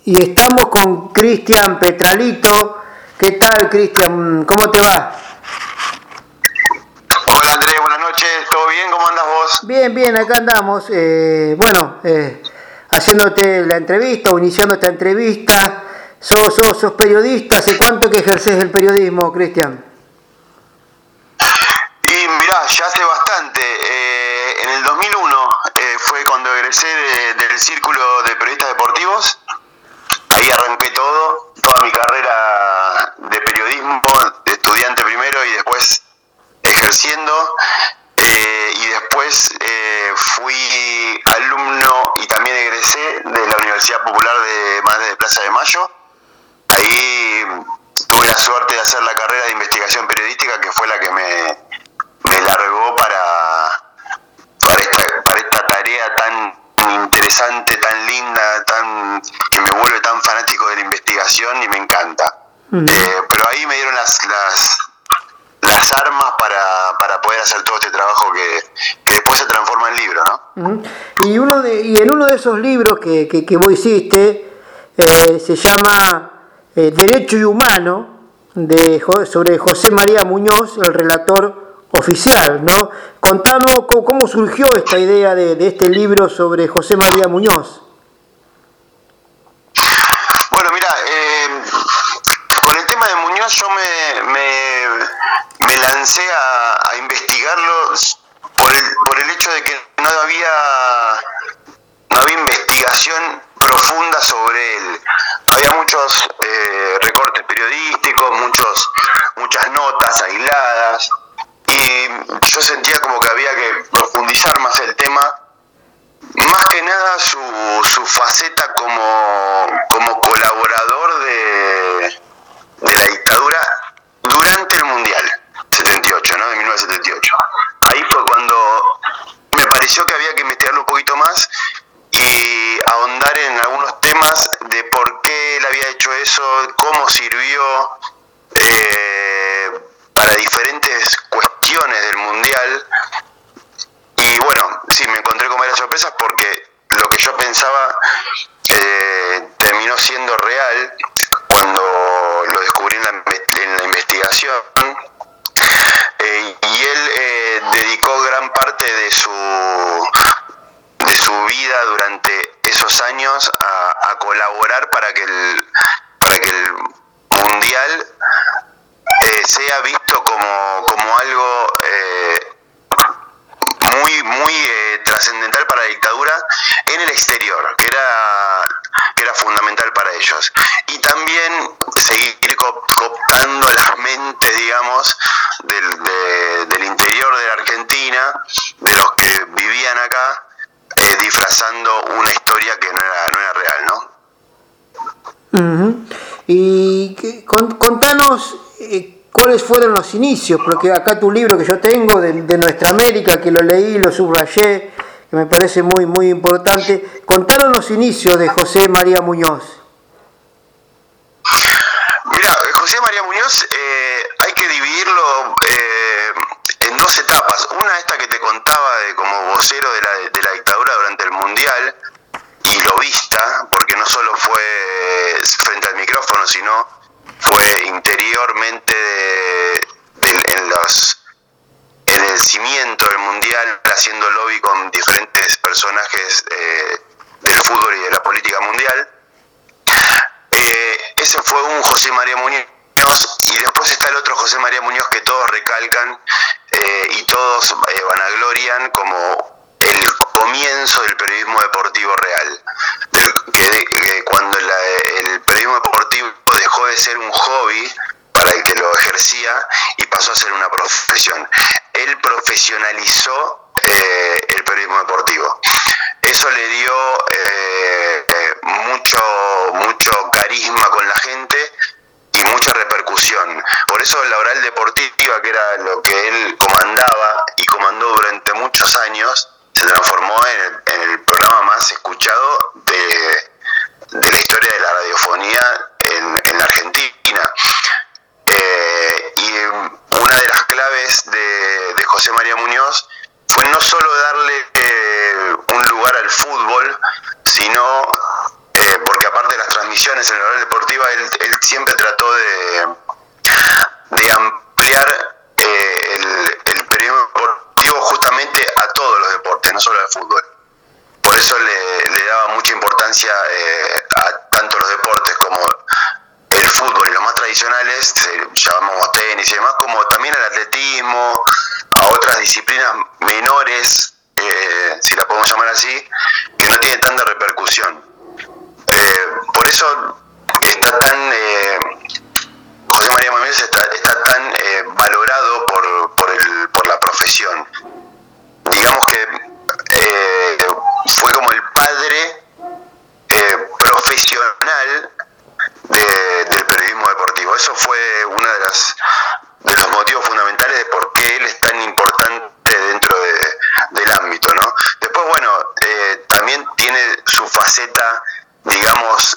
Y estamos con Cristian Petralito. ¿Qué tal, Cristian? ¿Cómo te va? Hola Andrés, buenas noches. ¿Todo bien? ¿Cómo andas vos? Bien, acá andamos. Haciéndote la entrevista o iniciando esta entrevista. Sos periodista. ¿Hace cuánto que ejerces el periodismo, Cristian? Y mirá, ya hace bastante. En el 2001 fue cuando egresé del Círculo de Periodistas Deportivos. Ahí arranqué toda mi carrera de periodismo, de estudiante primero y después ejerciendo. Y después fui alumno y también egresé de la Universidad Popular de Madres de Plaza de Mayo. Ahí tuve la suerte de hacer la carrera de investigación periodística, que fue la que me largó para esta tarea tan interesante, tan linda, que me vuelve tan fanático de la investigación y me encanta. Pero ahí me dieron las armas para poder hacer todo este trabajo que después se transforma en libro, ¿no? Y en uno de esos libros que vos hiciste se llama Derecho y Humano, sobre José María Muñoz, el relator oficial, ¿no? Contanos cómo surgió esta idea de este libro sobre José María Muñoz. Bueno, mira, con el tema de Muñoz yo me lancé a investigarlo por el hecho de que no había investigación profunda sobre él. Había muchos recortes periodísticos, muchas notas aisladas, y yo sentía como que había que profundizar más el tema, más que nada su faceta como colaborador de la dictadura durante el Mundial 78, ¿no? De 1978. Ahí fue cuando me pareció que había que investigarlo un poquito más y ahondar en algunos temas de por qué él había hecho eso, cómo sirvió para diferentes cuestiones del Mundial. Y bueno, sí, me encontré con varias sorpresas porque lo que yo pensaba terminó siendo real cuando lo descubrí en la investigación. Y él dedicó gran parte de su vida durante esos años a colaborar para que el Mundial sea visto como algo muy trascendental para la dictadura en el exterior, que era fundamental para ellos. Y también seguir cooptando las mentes, digamos, del interior de la Argentina, de los que vivían acá, disfrazando una historia que no era real, ¿no? Uh-huh. Y contanos cuáles fueron los inicios, porque acá tu libro que yo tengo de Nuestra América, que lo leí, lo subrayé, que me parece muy importante. Contanos los inicios de José María Muñoz. Mira, José María Muñoz hay que dividirlo en dos etapas. Una, esta que te contaba de como vocero de la dictadura durante el Mundial, y lobista, porque no solo fue frente al micrófono, sino fue interiormente en el cimiento del Mundial, haciendo lobby con diferentes personajes del fútbol y de la política mundial. Ese fue un José María Muñoz, y después está el otro José María Muñoz que todos recalcan y todos vanaglorian como el comienzo del periodismo deportivo real, cuando el periodismo deportivo dejó de ser un hobby para el que lo ejercía y pasó a ser una profesión. Él profesionalizó el periodismo deportivo. Eso le dio mucho carisma con la gente y mucha repercusión. Por eso la oral deportiva, que era lo que él comandaba y comandó durante muchos años, se transformó en el programa más escuchado de la historia de la radiofonía en la Argentina. Y una de las claves de José María Muñoz fue no solo darle un lugar al fútbol, sino porque aparte de las transmisiones ediciones en el Oral Deportiva, él siempre trató de ampliar el periodismo deportivo justamente a todos los deportes, no solo al fútbol. Por eso le daba mucha importancia a tanto los deportes como el fútbol y los más tradicionales, llamamos tenis y demás, como también al atletismo, a otras disciplinas menores, si la podemos llamar así, que no tienen tanta repercusión. Por eso está tan José María Muñoz está tan valorado por la profesión. Digamos que fue como el padre profesional del periodismo deportivo. Eso fue uno de los motivos fundamentales de por qué él es tan importante dentro del ámbito, ¿no? Después, bueno, también tiene su faceta, digamos,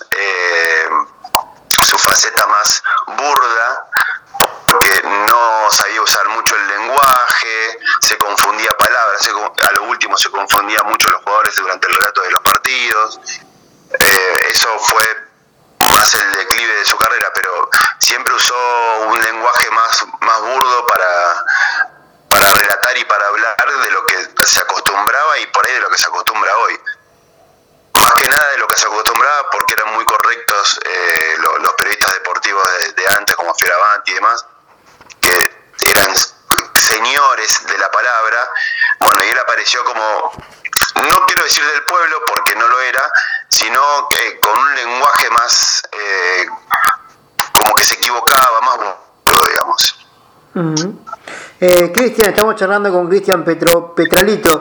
su faceta más burda, porque no sabía usar mucho el lenguaje, se confundía palabras, a lo último se confundía mucho los jugadores durante el relato de los partidos. Eso fue más el declive de su carrera, pero siempre usó un lenguaje más burdo para relatar y para hablar de lo que se acostumbraba y por ahí de lo que se acostumbra hoy. Más que nada de lo que se acostumbraba, porque eran muy correctos los periodistas deportivos de antes, como Fioravanti y demás, que eran señores de la palabra. Bueno, y él apareció como, no quiero decir del pueblo porque no lo era, sino con un lenguaje más, como que se equivocaba, más burdo, digamos. Uh-huh. Cristian, estamos charlando con Cristian Petralito.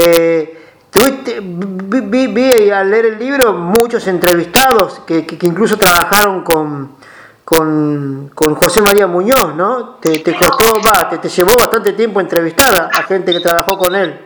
Vi al leer el libro muchos entrevistados que incluso trabajaron con José María Muñoz, ¿no? Te costó, te llevó bastante tiempo entrevistar a gente que trabajó con él.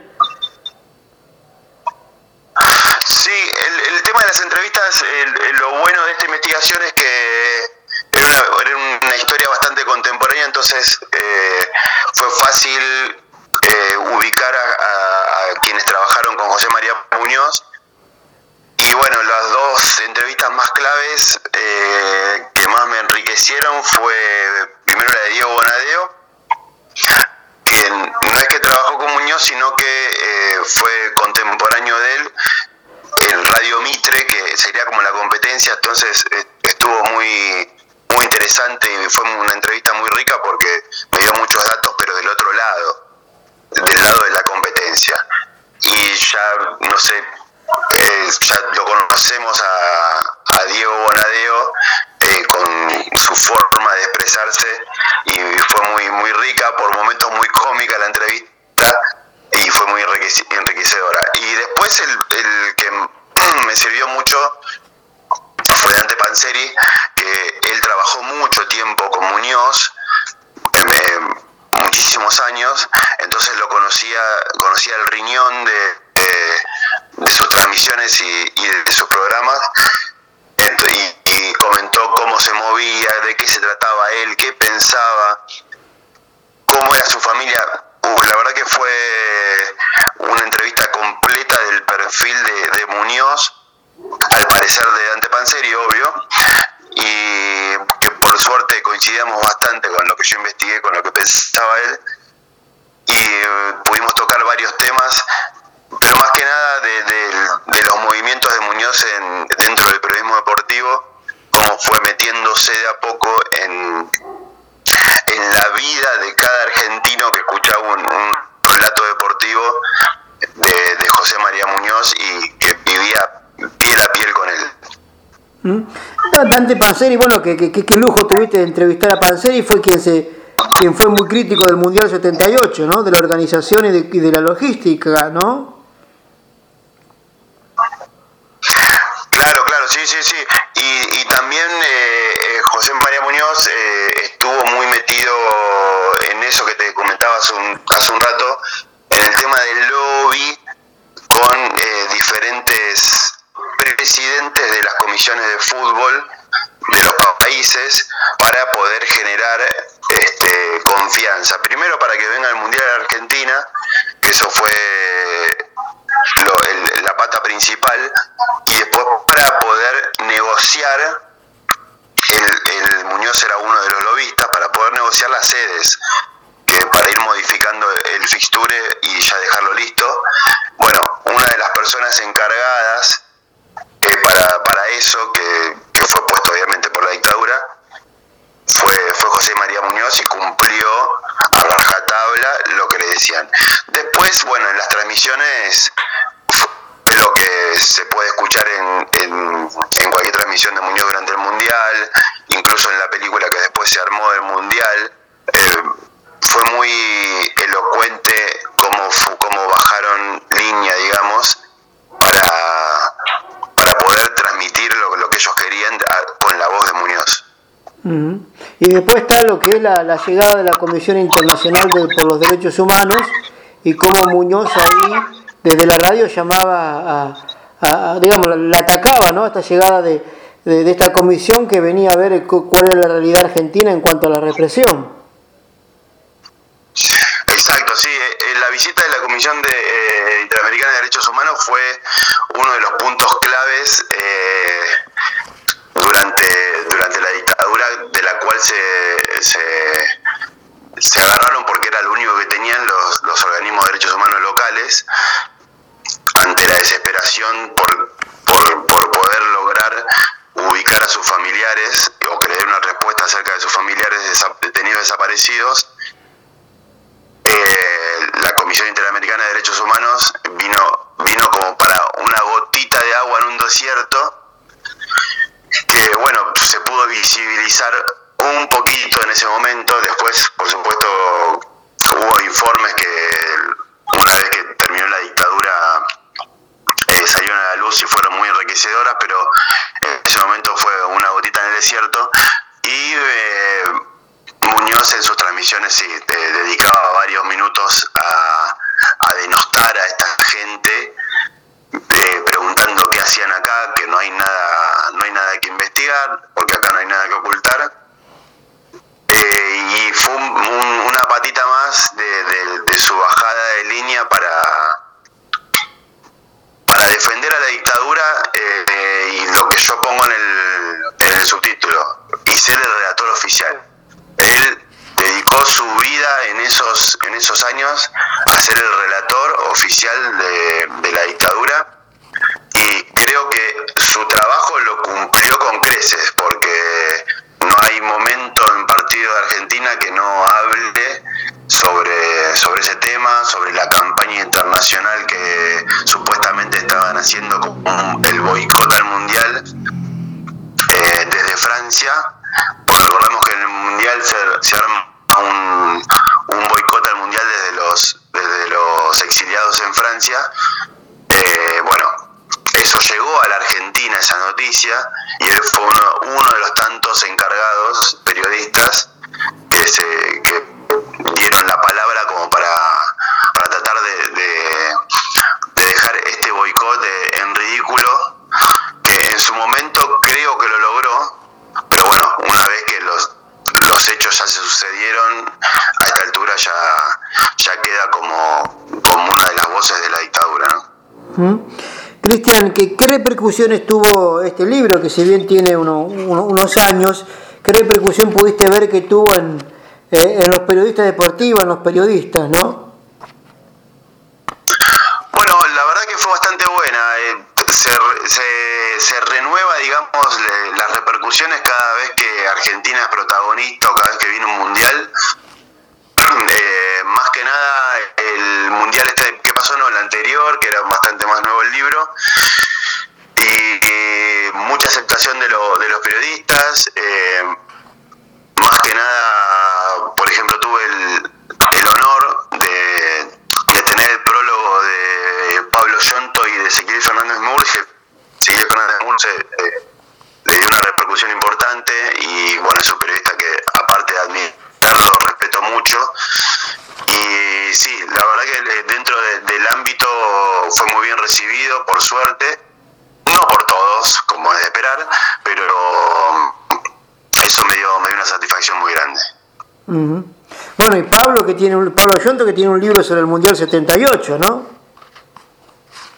Sí, el tema de las entrevistas, lo bueno de esta investigación es que era una historia bastante contemporánea, entonces fue fácil ubicar a quienes trabajaron con José María Muñoz. Y bueno, las dos entrevistas más claves que más me enriquecieron fue primero la de Diego Bonadeo, que no es que trabajó con Muñoz, sino que fue contemporáneo de él en Radio Mitre, que sería como la competencia. Entonces estuvo muy interesante y fue una entrevista muy rica porque me dio muchos datos, pero del otro lado, del lado de la competencia. Y ya, no sé, ya lo conocemos a Diego Bonadeo con su forma de expresarse, y fue muy rica, por momentos muy cómica la entrevista, y fue muy enriquecedora. Y después el que me sirvió mucho fue Dante Panzeri, que él trabajó mucho tiempo con Muñoz, muchísimos años, entonces lo conocía el riñón de sus transmisiones y de sus programas, y comentó cómo se movía, de qué se trataba él, qué pensaba, cómo era su familia. La verdad que fue una entrevista completa del perfil de Muñoz, al parecer de Dante Panzeri, obvio, y que por suerte coincidíamos bastante con lo que yo investigué, con lo que pensaba él, y pudimos tocar varios temas, pero más que nada de los movimientos de Muñoz dentro del periodismo deportivo, cómo fue metiéndose de a poco en la vida de cada argentino que escuchaba un relato deportivo de José María Muñoz y que vivía piel a piel con él. Dante Panzeri, bueno, qué lujo tuviste de entrevistar a Panzeri, fue quien fue muy crítico del Mundial 78, ¿no? De la organización y de la logística, ¿no? Claro, sí. Y también José María Muñoz estuvo muy metido en eso que te comentaba hace un rato, en el tema del lobby con diferentes presidentes de las comisiones de fútbol de los países para poder generar confianza. Primero para que venga el Mundial de Argentina, que eso fue la pata principal, y después para poder negociar, el Muñoz era uno de los lobistas, para poder negociar las sedes, que para ir modificando el fixture y ya dejarlo listo. Bueno, una de las personas encargadas para eso, que fue puesto obviamente por la dictadura, fue José María Muñoz, y cumplió a rajatabla lo que le decían. Después, bueno, en las transmisiones fue lo que se puede escuchar en cualquier transmisión de Muñoz durante el Mundial, incluso en la película que después se armó del Mundial. Fue muy elocuente cómo bajaron línea, digamos, para poder transmitir lo que ellos querían con la voz de Muñoz. Y después está lo que es la llegada de la Comisión Internacional por los Derechos Humanos, y cómo Muñoz ahí desde la radio llamaba digamos, la atacaba, ¿no? Esta llegada de esta comisión que venía a ver cuál era la realidad argentina en cuanto a la represión. Exacto, sí. La visita de la Comisión Interamericana de Derechos Humanos fue uno de los puntos claves durante la dictadura, de la cual se agarraron porque era lo único que tenían los organismos de derechos humanos locales, ante la desesperación por poder lograr ubicar a sus familiares o que le den una respuesta acerca de sus familiares detenidos desaparecidos. La Comisión Interamericana de Derechos Humanos vino como para una gotita de agua en un desierto, que bueno, se pudo visibilizar un poquito en ese momento. Después, por supuesto, hubo informes que una vez que terminó la dictadura salieron a la luz y fueron muy enriquecedoras, pero en ese momento fue una gotita en el desierto. Y Muñoz en sus transmisiones sí, dedicaba varios minutos a denostar a esta gente, preguntando qué hacían acá, que no hay nada que investigar, porque acá no hay nada que ocultar. Y fue una patita más de su bajada de línea para defender a la dictadura, y lo que yo pongo en el subtítulo, y ser el relator oficial. Él dedicó su vida en esos años a ser el relator oficial de la dictadura, y creo que su trabajo lo cumplió con creces, porque no hay momento en partido de Argentina que no hable sobre ese tema, sobre la campaña internacional que supuestamente estaban haciendo como el boicot al Mundial desde Francia, porque recordemos que en el Mundial se arma un boicot al Mundial desde los exiliados en Francia. Bueno, eso llegó a la Argentina, esa noticia, y él fue uno de los tantos encargados, periodistas, que dieron la palabra como para tratar de dejar este boicot en ridículo, que en su momento creo que lo logró, pero bueno, una vez que los hechos ya se sucedieron, a esta altura ya queda como una de las voces de la dictadura, ¿no? Cristian, ¿qué repercusiones tuvo este libro, que si bien tiene unos años, qué repercusión pudiste ver que tuvo en los periodistas deportivos, en los periodistas, ¿no? Bueno, la verdad que fue bastante buena. Se renueva, digamos, las repercusiones cada vez que Argentina es protagonista o cada vez que viene un mundial. Más que nada el mundial que pasó, no el anterior, que era bastante más nuevo el libro, y mucha aceptación de los periodistas. Más que nada, por ejemplo, tuve el honor de tener el prólogo de Pablo Yonto y de Ezequiel Fernández Murge. Ezequiel Fernández Murge le dio una repercusión importante, y bueno, es un periodista que, aparte de admirarlo, respeto mucho. Y sí, la verdad que dentro del ámbito fue muy bien recibido, por suerte, no por todos, como es de esperar, pero eso me dio una satisfacción muy grande. Bueno, y Pablo Yonto, que tiene un libro sobre el Mundial 78, ¿no?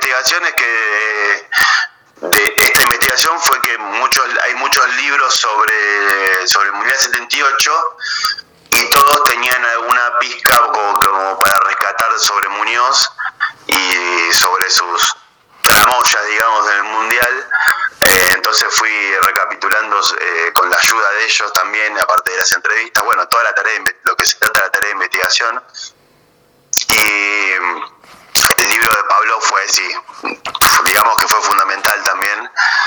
investigación es que de esta investigación fue que hay muchos libros sobre el Mundial 78 y todos tenían alguna pizca como para rescatar sobre Muñoz y sobre sus tramoyas, digamos, del Mundial. Entonces fui recapitulando con la ayuda de ellos también, aparte de las entrevistas, bueno, toda la tarea lo que se trata de la tarea de investigación. Y el libro de Pablo fue, sí, digamos que fue fundamental también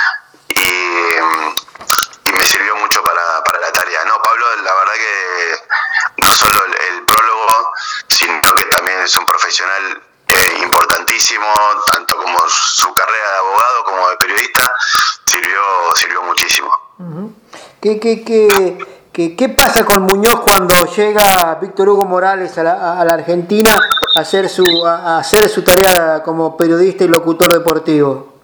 y me sirvió mucho para la tarea. No, Pablo, la verdad que no solo el prólogo, sino que también es un profesional importantísimo, tanto como su carrera de abogado como de periodista, sirvió muchísimo. Uh-huh. ¿Qué pasa con Muñoz cuando llega Víctor Hugo Morales a la Argentina a hacer su tarea como periodista y locutor deportivo?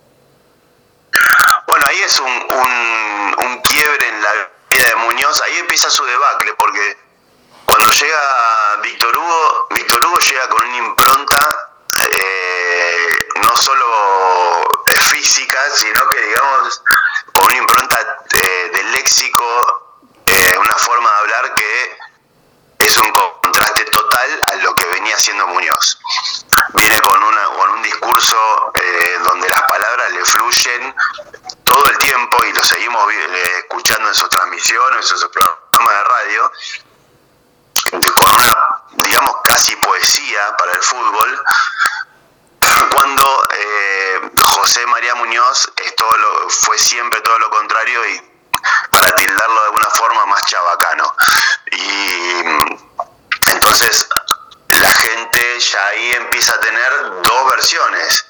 Bueno, ahí es un quiebre en la vida de Muñoz, ahí empieza su debacle, porque cuando llega Víctor Hugo llega con una impronta no solo física, sino que, digamos, con una impronta de léxico, una forma de hablar que es un contraste total a lo que venía haciendo Muñoz. Viene con un discurso donde las palabras le fluyen todo el tiempo, y lo seguimos escuchando en sus transmisiones, en sus programas de radio, con una, digamos, casi poesía para el fútbol, cuando José María Muñoz fue siempre todo lo contrario, y para tildarlo de alguna forma más chabacano. Y entonces la gente ya ahí empieza a tener dos versiones: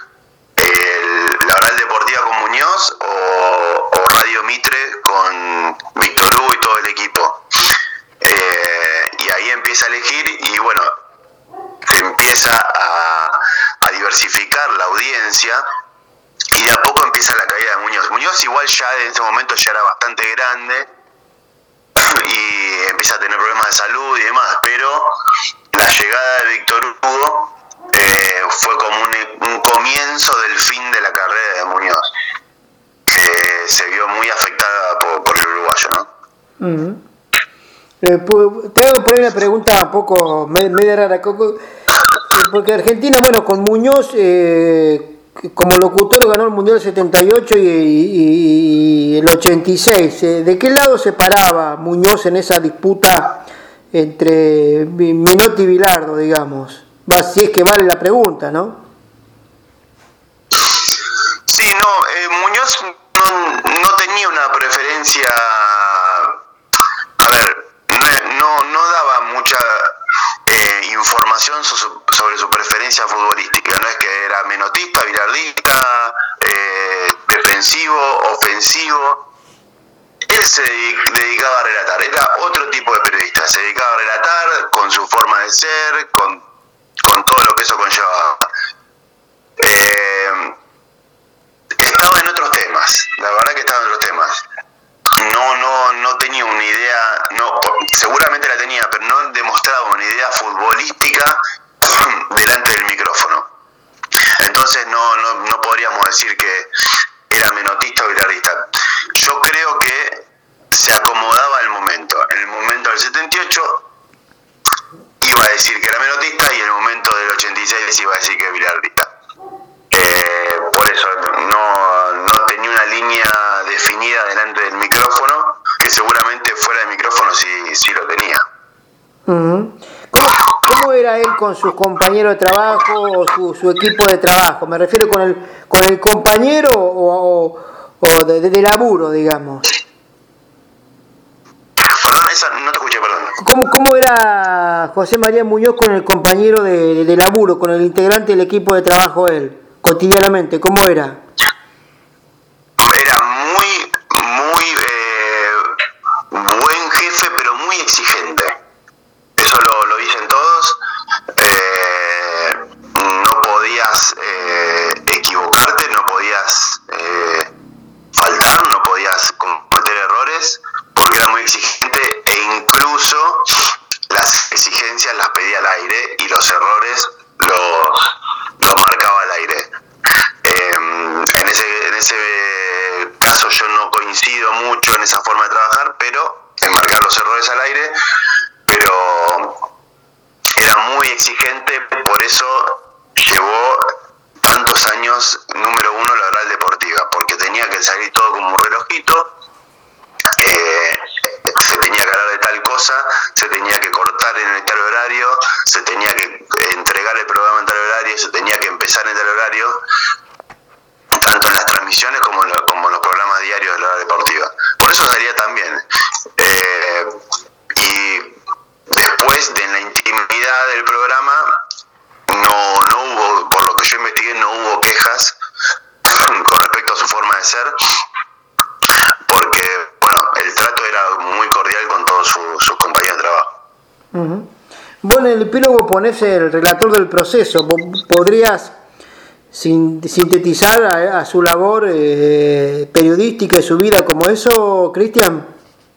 la Oral Deportiva con Muñoz o Radio Mitre con Víctor Hugo y todo el equipo. Y ahí empieza a elegir, y bueno, se empieza a diversificar la audiencia, y de a poco empieza la caída de Muñoz. Muñoz igual ya en ese momento ya era bastante grande y empieza a tener problemas de salud y demás, pero la llegada de Víctor Hugo fue como un comienzo del fin de la carrera de Muñoz, que se vio muy afectada por el uruguayo, ¿no? Uh-huh. Te hago por ahí una pregunta un poco media rara, porque Argentina, bueno, con Muñoz como locutor ganó el Mundial 78 y el 86. ¿De qué lado se paraba Muñoz en esa disputa entre Menotti y Bilardo, digamos? Si es que vale la pregunta, ¿no? Sí, no, Muñoz no tenía una preferencia. A ver, no daba mucha información sobre su preferencia futbolística. No es que era menotista, bilardista, defensivo, ofensivo. Él se dedicaba a relatar, era otro tipo de periodista, se dedicaba a relatar con su forma de ser, con todo lo que eso conllevaba. Estaba en otros temas, la verdad que estaba en otros temas. No tenía una idea, seguramente la tenía, pero no demostraba una idea futbolística delante del micrófono. Entonces no podríamos decir que era menotista o bilardista. Yo creo que se acomodaba al momento. En el momento del 78 iba a decir que era menotista, y en el momento del 86 iba a decir que era bilardista. Por eso no tenía una línea definida delante del micrófono, que seguramente fuera del micrófono sí lo tenía. Uh-huh. ¿Cómo era él con sus compañeros de trabajo o su equipo de trabajo? Me refiero con el compañero o de laburo, digamos. Perdón, esa no te escuché, perdón. ¿Cómo era José María Muñoz con el compañero de laburo, con el integrante del equipo de trabajo él, cotidianamente? ¿Cómo era? Era muy buen jefe, pero muy exigente. Eso lo dicen todos. No podías equivocarte, no podías faltar, no podías cometer errores, porque era muy exigente, e incluso las exigencias las pedía al aire y los errores los marcaba al aire. exigente, por eso llevó tantos años número uno la oral deportiva, porque tenía que salir todo como un relojito, se tenía que hablar de tal cosa, se tenía que cortar en el tal horario, se tenía que entregar el programa en tal horario, se tenía que empezar en tal horario, tanto en las transmisiones como en los programas diarios de la hora deportiva. Por eso salía tan bien. Y después, en la intimidad del programa, no hubo, por lo que yo investigué, no hubo quejas con respecto a su forma de ser, porque, bueno, el trato era muy cordial con todos sus compañeros de trabajo. Uh-huh. Vos en el epílogo ponés el relator del proceso. ¿Podrías sintetizar a su labor periodística y su vida como eso, Cristian?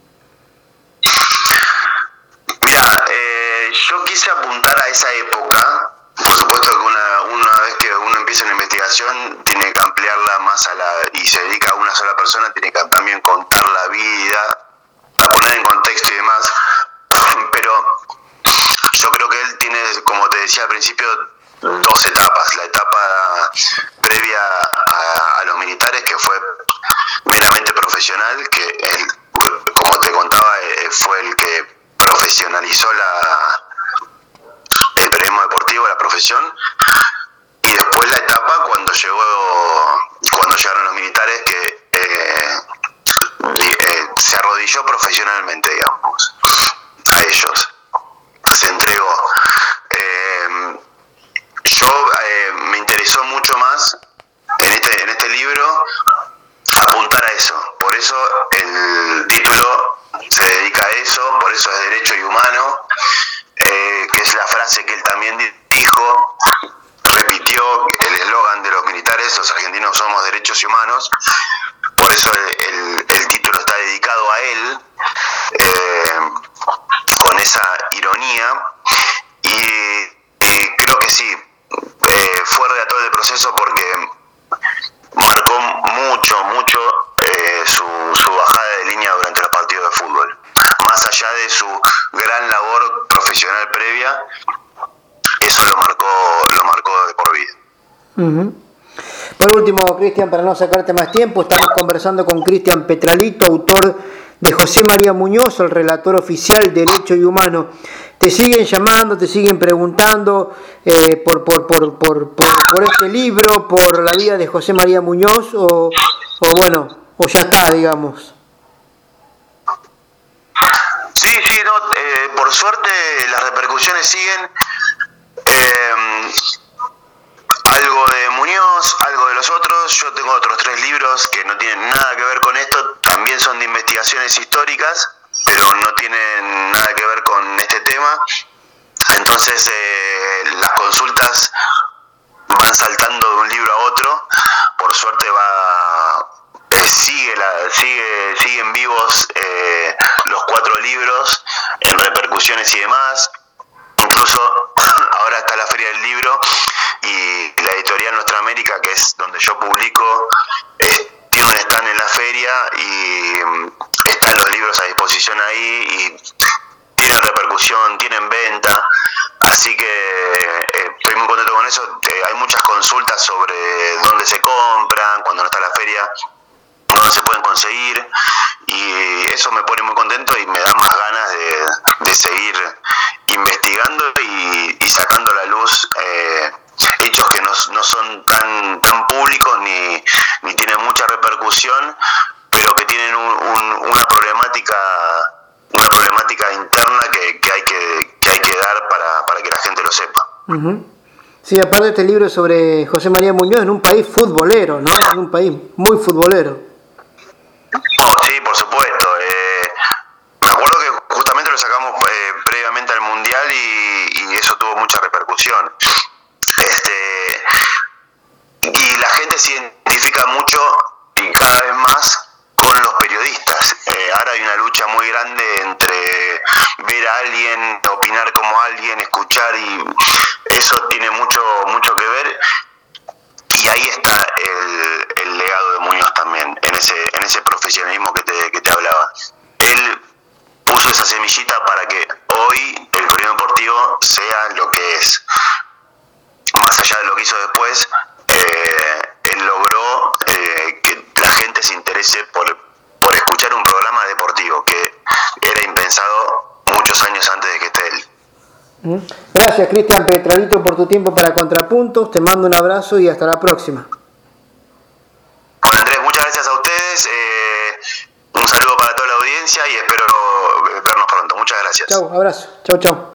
Mira, yo quise apuntar a esa época. Por supuesto que una vez que uno empieza una investigación tiene que ampliarla más y se dedica a una sola persona, tiene que también contar la vida, a poner en contexto y demás. Pero yo creo que él tiene, como te decía al principio, dos etapas. La etapa previa a los militares, que fue meramente profesional, que él, como te contaba, fue el que profesionalizó el periodismo deportivo, la profesión. Y después la etapa cuando llegaron los militares, que se arrodilló profesionalmente, digamos, a ellos, se entregó. Me interesó mucho más en este libro apuntar a eso. Por eso el título se dedica a eso, por eso es Derecho y Humano, que es la frase que él también dijo, repitió el eslogan de los militares: los argentinos somos derechos y humanos. Por eso el título está dedicado a él, con esa ironía, y creo que sí, fue redactor del proceso porque marcó mucho su bajada de línea durante los partidos de fútbol. Más allá de su gran labor profesional previa, eso lo marcó de por vida. Uh-huh. Por último, Cristian, para no sacarte más tiempo, estamos conversando con Cristian Petralito, autor de José María Muñoz, el relator oficial Derecho y Humano. ¿Te siguen llamando, te siguen preguntando por este libro, por la vida de José María Muñoz, o ya está, digamos? Sí, por suerte las repercusiones siguen. Algo de Muñoz, algo de los otros. Yo tengo otros 3 libros que no tienen nada que ver con esto, también son de investigaciones históricas, pero no tienen nada que ver con este tema. Entonces las consultas van saltando de un libro a otro. Por suerte siguen vivos los 4 libros en repercusiones y demás. Incluso ahora está la Feria del Libro y la editorial Nuestra América, que es donde yo publico, tiene un stand en la feria y están los libros a disposición ahí y tienen repercusión, tienen venta, así que estoy muy contento con eso. Hay muchas consultas sobre dónde se compran, cuando no está la feria, dónde se pueden conseguir, y eso me pone muy contento y me da más ganas de seguir investigando y sacando a la luz hechos que no son tan públicos ni tienen mucha repercusión, pero que tienen una problemática interna que hay que dar para que la gente lo sepa. Uh-huh. Sí, aparte este libro sobre José María Muñoz en un país futbolero, ¿no? En un país muy futbolero. Oh, sí, por supuesto. Me acuerdo que justamente lo sacamos previamente al Mundial y eso tuvo mucha repercusión. Y la gente se identifica mucho y cada vez más con los periodistas. Ahora hay una lucha muy grande entre ver a alguien, opinar como alguien, escuchar, y eso tiene mucho que ver. Y ahí está el legado de Muñoz también, en ese profesionalismo que te hablaba. Él puso esa semillita para que hoy el periodismo deportivo sea lo que es. Más allá de lo que hizo después, él logró que la gente se interese por escuchar un programa deportivo, que era impensado muchos años antes de que esté él. Gracias, Cristian Petralito, por tu tiempo para Contrapuntos. Te mando un abrazo y hasta la próxima. Bueno, Andrés, muchas gracias a ustedes. Un saludo para toda la audiencia y espero vernos pronto. Muchas gracias. Chau, abrazo. Chau, chau.